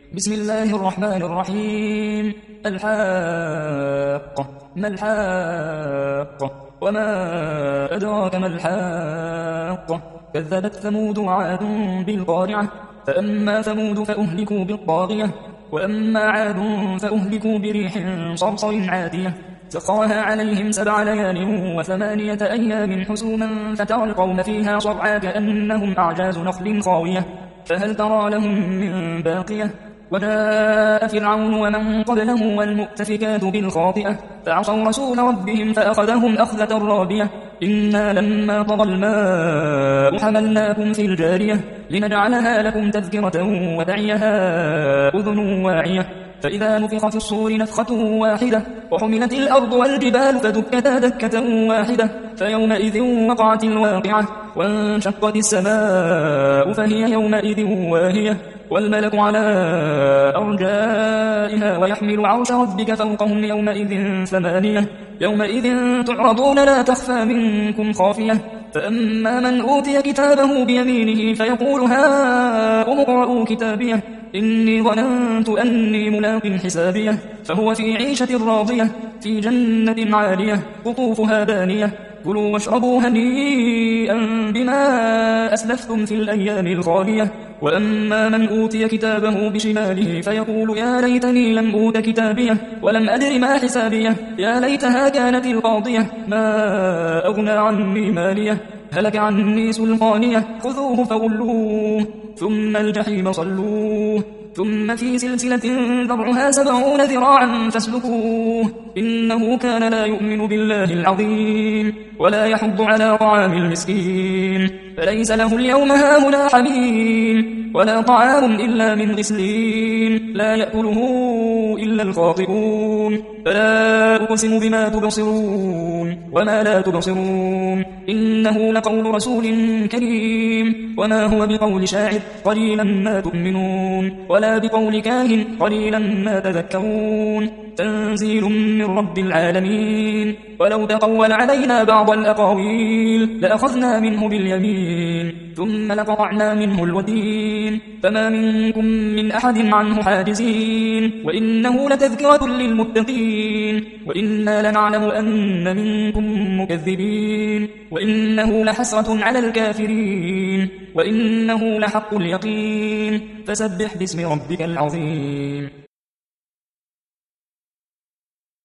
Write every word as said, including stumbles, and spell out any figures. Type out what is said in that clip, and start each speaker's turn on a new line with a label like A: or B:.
A: بسم الله الرحمن الرحيم. الحاقة، ما الحاقة، وما أدراك ما الحاقة. كذبت ثمود وعاد بالقارعة، فأما ثمود فأهلكوا بالطاغية، وأما عاد فأهلكوا بريح صرصر عاتية سخرها عليهم سبع ليال وثمانية أيام حسوما فترى القوم فيها صرعى كأنهم أعجاز نخل خاوية فهل ترى لهم من باقية. وجاء فرعون ومن قبله والمؤتفكات بالخاطئة فعصوا رسول ربهم فأخذهم أخذة رابية إنا لما طغى الماء حملناكم في الجارية لنجعلها لكم تذكرة وتعيها أذن واعية فإذا نفخ في الصور نفخة واحدة وحملت الأرض والجبال فدكتا دكة واحدة فيومئذ وقعت الواقعة وانشقت السماء فهي يومئذ واهية والملك على أرجائها ويحمل عرش ربك فوقهم يومئذ ثمانية يومئذ تعرضون لا تخفى منكم خافية فأما من أوتي كتابه بيمينه فيقول هاؤم اقرءوا كتابيه إني ظننت أني ملاق حسابيه فهو في عيشة راضية في جنة عالية قطوفها دانية كلوا واشربوا هنيئا بما أسلفتم في الأيام الخالية وأما من أوتي كتابه بشماله فيقول يا ليتني لم أوت كتابيه ولم أدر ما حسابيه يا ليتها كانت القاضية ما أغنى عني ماليه هلك عني سلطانيه خذوه فغلوه ثم الجحيم صلوه ثم في سلسلة ذرعها سبعون ذراعا فاسلكوه إنه كان لا يؤمن بالله العظيم ولا يحض على طعام المسكين فليس له اليوم هاهنا حميم ولا طعام إلا من غسلين لا يأكله إلا الخاطئون فلا أقسم بما تبصرون وما لا تبصرون إنه لقول رسول كريم وما هو بقول شاعر قليلا ما تؤمنون ولا بقول كاهن قليلا ما تذكرون تنزيل من رب العالمين ولو تقول علينا بعض الأقاويل لأخذنا منه باليمين ثم لقطعنا منه الوتين فما منكم من أحد عنه حاجزين وإنه لتذكرة للمتقين وإنا لنعلم أن منكم مكذبين وإنه لحسرة على الكافرين وإنه لحق اليقين فسبح باسم ربك العظيم.